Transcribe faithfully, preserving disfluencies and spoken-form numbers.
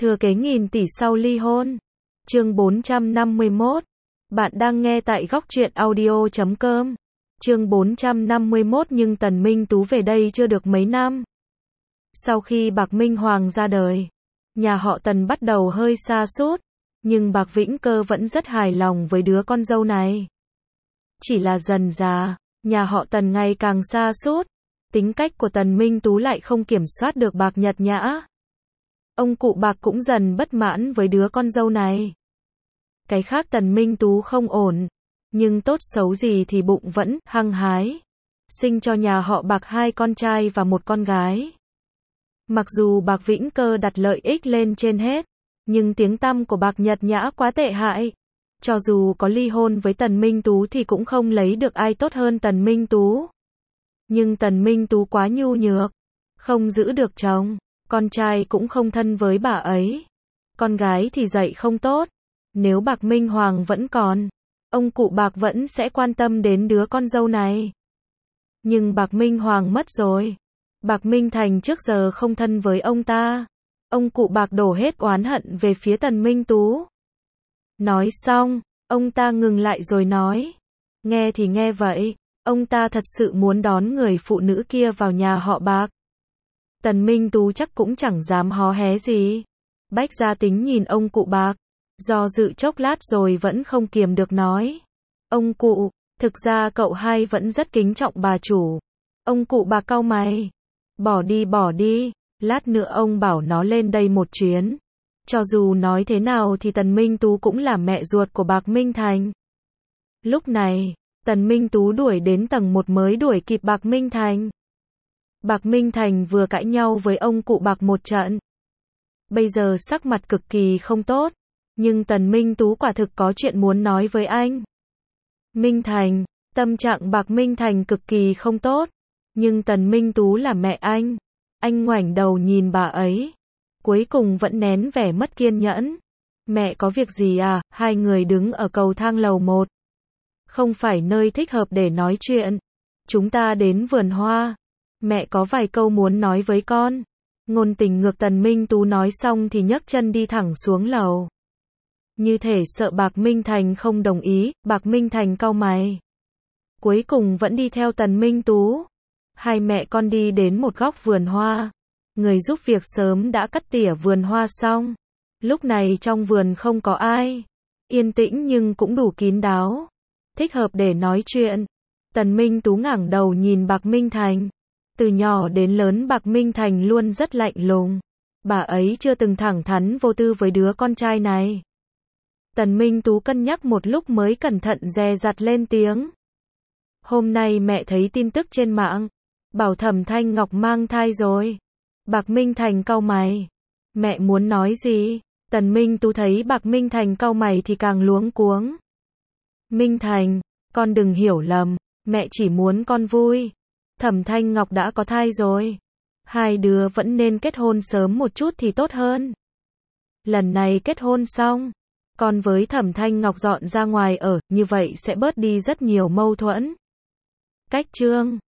Thừa kế nghìn tỷ sau ly hôn. Chương bốn trăm năm mươi mốt. Bạn đang nghe tại góc truyện audio chấm com. Chương bốn trăm năm mươi mốt. Nhưng Tần Minh Tú về đây chưa được mấy năm. Sau khi Bạc Minh Hoàng ra đời, nhà họ Tần bắt đầu hơi sa sút, nhưng Bạc Vĩnh Cơ vẫn rất hài lòng với đứa con dâu này. Chỉ là dần dà, nhà họ Tần ngày càng sa sút, tính cách của Tần Minh Tú lại không kiểm soát được Bạc Nhật Nhã. Ông cụ Bạc cũng dần bất mãn với đứa con dâu này. Cái khác Tần Minh Tú không ổn, nhưng tốt xấu gì thì bụng vẫn hăng hái, sinh cho nhà họ Bạc hai con trai và một con gái. Mặc dù Bạc Vĩnh Cơ đặt lợi ích lên trên hết, nhưng tiếng tăm của Bạc Nhật Nhã quá tệ hại. Cho dù có ly hôn với Tần Minh Tú thì cũng không lấy được ai tốt hơn Tần Minh Tú. Nhưng Tần Minh Tú quá nhu nhược, không giữ được chồng, con trai cũng không thân với bà ấy. Con gái thì dạy không tốt. Nếu Bạc Minh Hoàng vẫn còn, ông cụ Bạc vẫn sẽ quan tâm đến đứa con dâu này. Nhưng Bạc Minh Hoàng mất rồi. Bạc Minh Thành trước giờ không thân với ông ta. Ông cụ Bạc đổ hết oán hận về phía Tần Minh Tú. Nói xong, ông ta ngừng lại rồi nói. Nghe thì nghe vậy, ông ta thật sự muốn đón người phụ nữ kia vào nhà họ Bạc. Tần Minh Tú chắc cũng chẳng dám hó hé gì. Bách Gia Tính nhìn ông cụ Bạc, do dự chốc lát rồi vẫn không kiềm được nói. Ông cụ, thực ra cậu hai vẫn rất kính trọng bà chủ. Ông cụ Bạc cau mày. Bỏ đi bỏ đi, lát nữa ông bảo nó lên đây một chuyến. Cho dù nói thế nào thì Tần Minh Tú cũng là mẹ ruột của Bạc Minh Thành. Lúc này, Tần Minh Tú đuổi đến tầng một mới đuổi kịp Bạc Minh Thành. Bạc Minh Thành vừa cãi nhau với ông cụ Bạc một trận. Bây giờ sắc mặt cực kỳ không tốt, nhưng Tần Minh Tú quả thực có chuyện muốn nói với anh. Minh Thành, tâm trạng Bạc Minh Thành cực kỳ không tốt, nhưng Tần Minh Tú là mẹ anh. Anh ngoảnh đầu nhìn bà ấy, cuối cùng vẫn nén vẻ mất kiên nhẫn. Mẹ có việc gì à? Hai người đứng ở cầu thang lầu một. Không phải nơi thích hợp để nói chuyện. Chúng ta đến vườn hoa. Mẹ có vài câu muốn nói với con. Ngôn tình ngược Tần Minh Tú nói xong thì nhấc chân đi thẳng xuống lầu. Như thể sợ Bạc Minh Thành không đồng ý, Bạc Minh Thành cau mày. Cuối cùng vẫn đi theo Tần Minh Tú. Hai mẹ con đi đến một góc vườn hoa. Người giúp việc sớm đã cắt tỉa vườn hoa xong. Lúc này trong vườn không có ai. Yên tĩnh nhưng cũng đủ kín đáo. Thích hợp để nói chuyện. Tần Minh Tú ngẩng đầu nhìn Bạc Minh Thành. Từ nhỏ đến lớn Bạc Minh Thành luôn rất lạnh lùng. Bà ấy chưa từng thẳng thắn vô tư với đứa con trai này. Tần Minh Tú cân nhắc một lúc mới cẩn thận dè dặt lên tiếng. Hôm nay mẹ thấy tin tức trên mạng, bảo Thẩm Thanh Ngọc mang thai rồi. Bạc Minh Thành cau mày. Mẹ muốn nói gì? Tần Minh Tú thấy Bạc Minh Thành cau mày thì càng luống cuống. Minh Thành, con đừng hiểu lầm, mẹ chỉ muốn con vui. Thẩm Thanh Ngọc đã có thai rồi. Hai đứa vẫn nên kết hôn sớm một chút thì tốt hơn. Lần này kết hôn xong, con với Thẩm Thanh Ngọc dọn ra ngoài ở, như vậy sẽ bớt đi rất nhiều mâu thuẫn. Cách chương